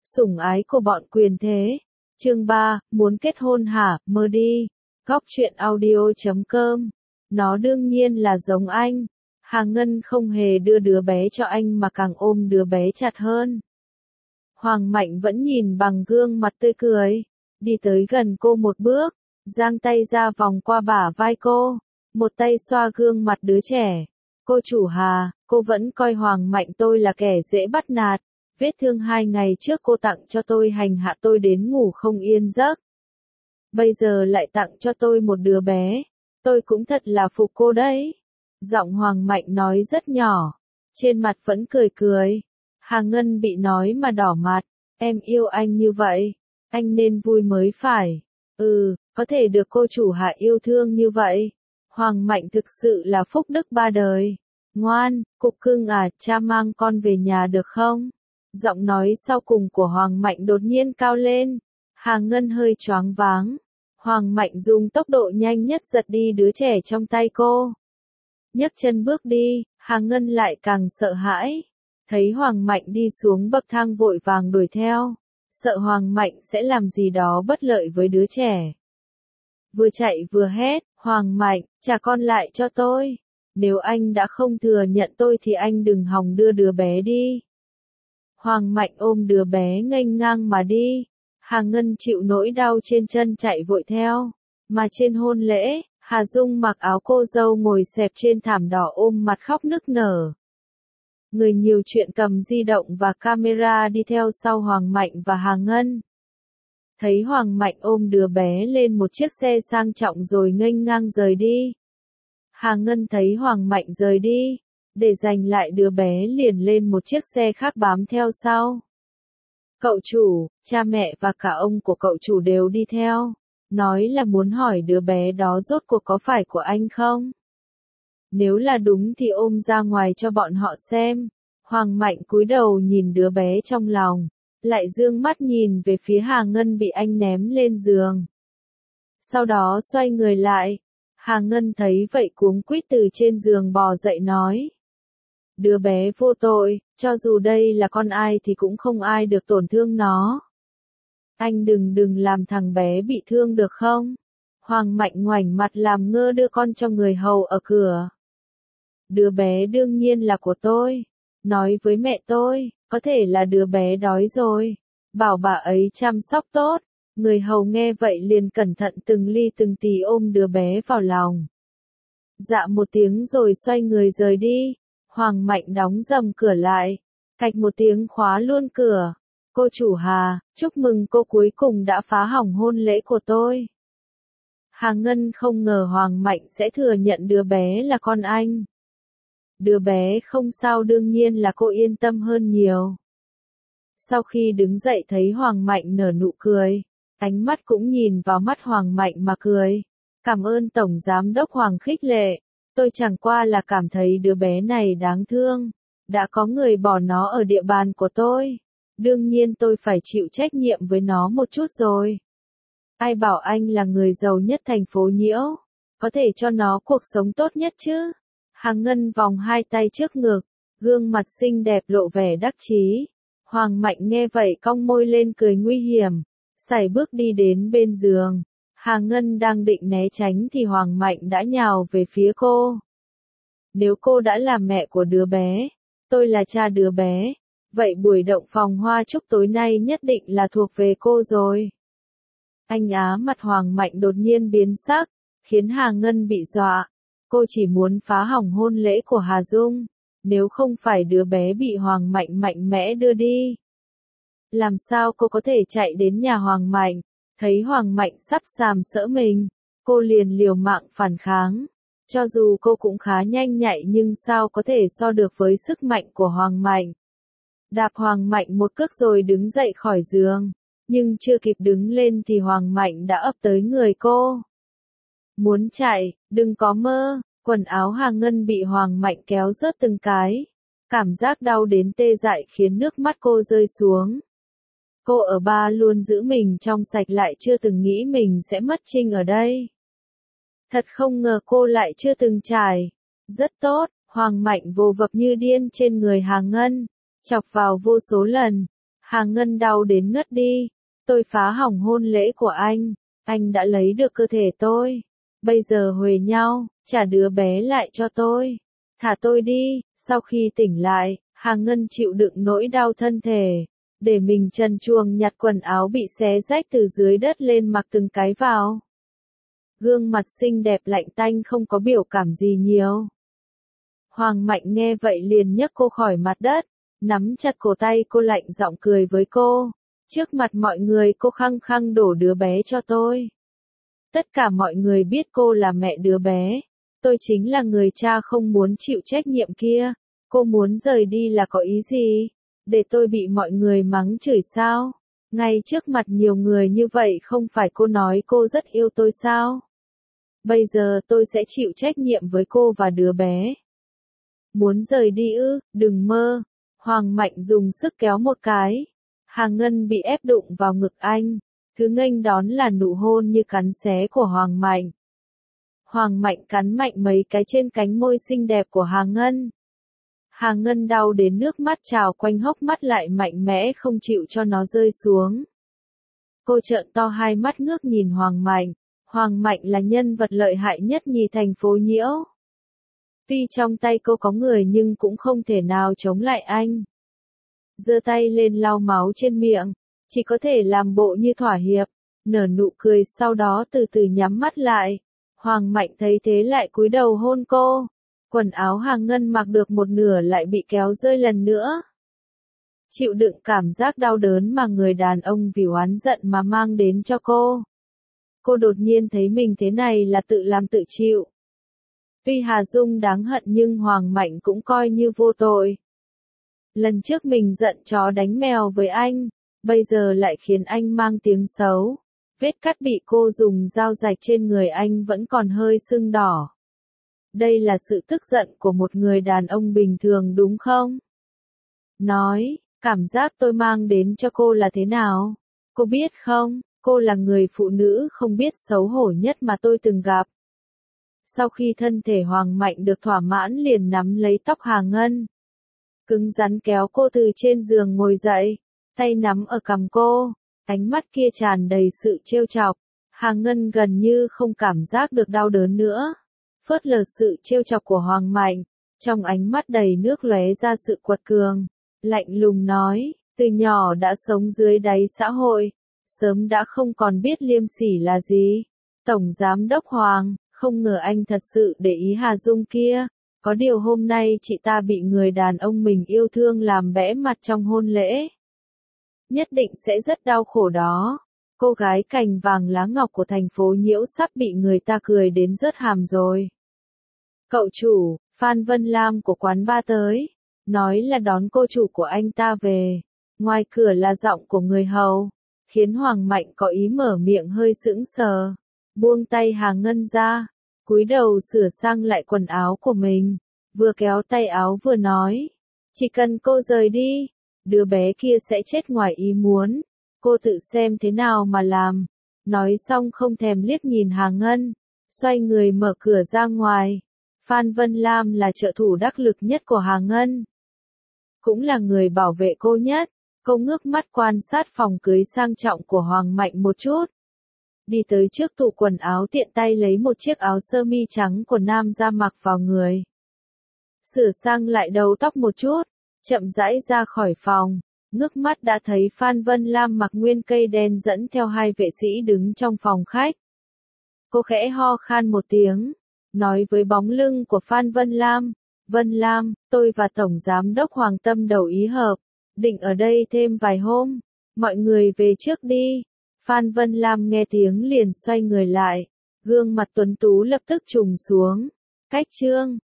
Sủng ái của bọn quyền thế. Chương 3, muốn kết hôn hả, mơ đi. Góc truyện audio.com. Nó đương nhiên là giống anh. Hà Ngân không hề đưa đứa bé cho anh mà càng ôm đứa bé chặt hơn. Hoàng Mạnh vẫn nhìn bằng gương mặt tươi cười. Đi tới gần cô một bước, giang tay ra vòng qua bả vai cô. Một tay xoa gương mặt đứa trẻ. Cô chủ Hà, cô vẫn coi Hoàng Mạnh tôi là kẻ dễ bắt nạt. Vết thương 2 ngày trước cô tặng cho tôi hành hạ tôi đến ngủ không yên giấc. Bây giờ lại tặng cho tôi một đứa bé. Tôi cũng thật là phục cô đấy. Giọng Hoàng Mạnh nói rất nhỏ. Trên mặt vẫn cười cười. Hà Ngân bị nói mà đỏ mặt. Em yêu anh như vậy. Anh nên vui mới phải. Có thể được cô chủ Hạ yêu thương như vậy. Hoàng Mạnh thực sự là phúc đức 3 đời. Ngoan, cục cưng à, cha mang con về nhà được không? Giọng nói sau cùng của Hoàng Mạnh đột nhiên cao lên. Hà Ngân hơi choáng váng. Hoàng Mạnh dùng tốc độ nhanh nhất giật đi đứa trẻ trong tay cô. Nhấc chân bước đi, Hà Ngân lại càng sợ hãi. Thấy Hoàng Mạnh đi xuống bậc thang vội vàng đuổi theo. Sợ Hoàng Mạnh sẽ làm gì đó bất lợi với đứa trẻ. Vừa chạy vừa hét, Hoàng Mạnh, trả con lại cho tôi. Nếu anh đã không thừa nhận tôi thì anh đừng hòng đưa đứa bé đi. Hoàng Mạnh ôm đứa bé nghênh ngang mà đi. Hà Ngân chịu nỗi đau trên chân chạy vội theo. Mà trên hôn lễ, Hà Dung mặc áo cô dâu ngồi xẹp trên thảm đỏ ôm mặt khóc nức nở. Người nhiều chuyện cầm di động và camera đi theo sau Hoàng Mạnh và Hà Ngân. Thấy Hoàng Mạnh ôm đứa bé lên một chiếc xe sang trọng rồi nghênh ngang rời đi. Hà Ngân thấy Hoàng Mạnh rời đi, để giành lại đứa bé liền lên một chiếc xe khác bám theo sau. Cậu chủ, cha mẹ và cả ông của cậu chủ đều đi theo, nói là muốn hỏi đứa bé đó rốt cuộc có phải của anh không? Nếu là đúng thì ôm ra ngoài cho bọn họ xem. Hoàng Mạnh cúi đầu nhìn đứa bé trong lòng, lại dương mắt nhìn về phía Hà Ngân bị anh ném lên giường. Sau đó xoay người lại, Hà Ngân thấy vậy cuống quýt từ trên giường bò dậy nói. Đứa bé vô tội, cho dù đây là con ai thì cũng không ai được tổn thương nó. Anh đừng làm thằng bé bị thương được không? Hoàng Mạnh ngoảnh mặt làm ngơ đưa con cho người hầu ở cửa. Đứa bé đương nhiên là của tôi. Nói với mẹ tôi, có thể là đứa bé đói rồi. Bảo bà ấy chăm sóc tốt. Người hầu nghe vậy liền cẩn thận từng ly từng tí ôm đứa bé vào lòng. Dạ một tiếng rồi xoay người rời đi. Hoàng Mạnh đóng rầm cửa lại. Cạch một tiếng khóa luôn cửa. Cô chủ Hà, chúc mừng cô cuối cùng đã phá hỏng hôn lễ của tôi. Hà Ngân không ngờ Hoàng Mạnh sẽ thừa nhận đứa bé là con anh. Đứa bé không sao đương nhiên là cô yên tâm hơn nhiều. Sau khi đứng dậy thấy Hoàng Mạnh nở nụ cười, ánh mắt cũng nhìn vào mắt Hoàng Mạnh mà cười. Cảm ơn Tổng Giám đốc Hoàng khích lệ, tôi chẳng qua là cảm thấy đứa bé này đáng thương. Đã có người bỏ nó ở địa bàn của tôi. Đương nhiên tôi phải chịu trách nhiệm với nó một chút rồi. Ai bảo anh là người giàu nhất thành phố Nhiễu, có thể cho nó cuộc sống tốt nhất chứ. Hà Ngân vòng hai tay trước ngực, gương mặt xinh đẹp lộ vẻ đắc chí. Hoàng Mạnh nghe vậy cong môi lên cười nguy hiểm, sải bước đi đến bên giường. Hà Ngân đang định né tránh thì Hoàng Mạnh đã nhào về phía cô. Nếu cô đã là mẹ của đứa bé, tôi là cha đứa bé, vậy buổi động phòng hoa chúc tối nay nhất định là thuộc về cô rồi. Anh á, mặt Hoàng Mạnh đột nhiên biến sắc, khiến Hà Ngân bị dọa. Cô chỉ muốn phá hỏng hôn lễ của Hà Dung, nếu không phải đứa bé bị Hoàng Mạnh mạnh mẽ đưa đi. Làm sao cô có thể chạy đến nhà Hoàng Mạnh, thấy Hoàng Mạnh sắp sàm sỡ mình, cô liền liều mạng phản kháng. Cho dù cô cũng khá nhanh nhạy nhưng sao có thể so được với sức mạnh của Hoàng Mạnh. Đạp Hoàng Mạnh một cước rồi đứng dậy khỏi giường, nhưng chưa kịp đứng lên thì Hoàng Mạnh đã ập tới người cô. Muốn chạy, đừng có mơ. Quần áo Hà Ngân bị Hoàng Mạnh kéo rớt từng cái. Cảm giác đau đến tê dại khiến nước mắt cô rơi xuống. Cô ở ba luôn giữ mình trong sạch lại chưa từng nghĩ mình sẽ mất trinh ở đây. Thật không ngờ cô lại chưa từng trải. Rất tốt, Hoàng Mạnh vồ vập như điên trên người Hà Ngân, chọc vào vô số lần. Hà Ngân đau đến ngất đi. Tôi phá hỏng hôn lễ của anh đã lấy được cơ thể tôi. Bây giờ huề nhau, trả đứa bé lại cho tôi. Thả tôi đi. Sau khi tỉnh lại, Hà Ngân chịu đựng nỗi đau thân thể, để mình trần truồng nhặt quần áo bị xé rách từ dưới đất lên mặc từng cái vào. Gương mặt xinh đẹp lạnh tanh không có biểu cảm gì nhiều. Hoàng Mạnh nghe vậy liền nhấc cô khỏi mặt đất, nắm chặt cổ tay cô lạnh giọng cười với cô. Trước mặt mọi người cô khăng khăng đổ đứa bé cho tôi. Tất cả mọi người biết cô là mẹ đứa bé. Tôi chính là người cha không muốn chịu trách nhiệm kia. Cô muốn rời đi là có ý gì? Để tôi bị mọi người mắng chửi sao? Ngay trước mặt nhiều người như vậy không phải cô nói cô rất yêu tôi sao? Bây giờ tôi sẽ chịu trách nhiệm với cô và đứa bé. Muốn rời đi ư? Đừng mơ. Hoàng Mạnh dùng sức kéo một cái. Hà Ngân bị ép đụng vào ngực anh. Thứ nghênh đón là nụ hôn như cắn xé của Hoàng Mạnh. Hoàng Mạnh cắn mạnh mấy cái trên cánh môi xinh đẹp của Hà Ngân. Hà Ngân đau đến nước mắt trào quanh hốc mắt lại mạnh mẽ không chịu cho nó rơi xuống. Cô trợn to hai mắt ngước nhìn Hoàng Mạnh. Hoàng Mạnh là nhân vật lợi hại nhất nhì thành phố Nhiễu. Tuy trong tay cô có người nhưng cũng không thể nào chống lại anh. Giơ tay lên lau máu trên miệng, chỉ có thể làm bộ như thỏa hiệp, nở nụ cười sau đó từ từ nhắm mắt lại. Hoàng Mạnh thấy thế lại cúi đầu hôn cô. Quần áo Hà Ngân mặc được một nửa lại bị kéo rơi lần nữa. Chịu đựng cảm giác đau đớn mà người đàn ông vì oán giận mà mang đến cho cô. Cô đột nhiên thấy mình thế này là tự làm tự chịu. Tuy Hà Dung đáng hận nhưng Hoàng Mạnh cũng coi như vô tội. Lần trước mình giận chó đánh mèo với anh, bây giờ lại khiến anh mang tiếng xấu. Vết cắt bị cô dùng dao rạch trên người anh vẫn còn hơi sưng đỏ. Đây là sự tức giận của một người đàn ông bình thường đúng không? Nói, cảm giác tôi mang đến cho cô là thế nào? Cô biết không, cô là người phụ nữ không biết xấu hổ nhất mà tôi từng gặp. Sau khi thân thể Hoàng Mạnh được thỏa mãn liền nắm lấy tóc Hà Ngân. Cứng rắn kéo cô từ trên giường ngồi dậy, tay nắm ở cằm cô, ánh mắt kia tràn đầy sự trêu chọc. Hà Ngân gần như không cảm giác được đau đớn nữa. Phớt lờ sự trêu chọc của Hoàng Mạnh, trong ánh mắt đầy nước lóe ra sự quật cường, lạnh lùng nói, từ nhỏ đã sống dưới đáy xã hội, sớm đã không còn biết liêm sỉ là gì. Tổng Giám đốc Hoàng, không ngờ anh thật sự để ý Hà Dung kia, có điều hôm nay chị ta bị người đàn ông mình yêu thương làm bẽ mặt trong hôn lễ. Nhất định sẽ rất đau khổ đó. Cô gái cành vàng lá ngọc của thành phố Nhiễu sắp bị người ta cười đến rớt hàm rồi. Cậu chủ, Phan Vân Lam của quán bar tới, nói là đón cô chủ của anh ta về. Ngoài cửa là giọng của người hầu, khiến Hoàng Mạnh có ý mở miệng hơi sững sờ. Buông tay Hà Ngân ra, cúi đầu sửa sang lại quần áo của mình, vừa kéo tay áo vừa nói. Chỉ cần cô rời đi, đứa bé kia sẽ chết ngoài ý muốn. Cô tự xem thế nào mà làm. Nói xong không thèm liếc nhìn Hà Ngân, xoay người mở cửa ra ngoài. Phan Vân Lam là trợ thủ đắc lực nhất của Hà Ngân, cũng là người bảo vệ cô nhất. Cô ngước mắt quan sát phòng cưới sang trọng của Hoàng Mạnh một chút. Đi tới trước tủ quần áo tiện tay lấy một chiếc áo sơ mi trắng của nam ra mặc vào người. Sửa sang lại đầu tóc một chút, chậm rãi ra khỏi phòng. Ngước mắt đã thấy Phan Vân Lam mặc nguyên cây đen dẫn theo hai vệ sĩ đứng trong phòng khách. Cô khẽ ho khan một tiếng, nói với bóng lưng của Phan Vân Lam. Vân Lam, tôi và Tổng Giám đốc Hoàng tâm đầu ý hợp, định ở đây thêm vài hôm. Mọi người về trước đi. Phan Vân Lam nghe tiếng liền xoay người lại. Gương mặt tuấn tú lập tức trùng xuống. Cách chương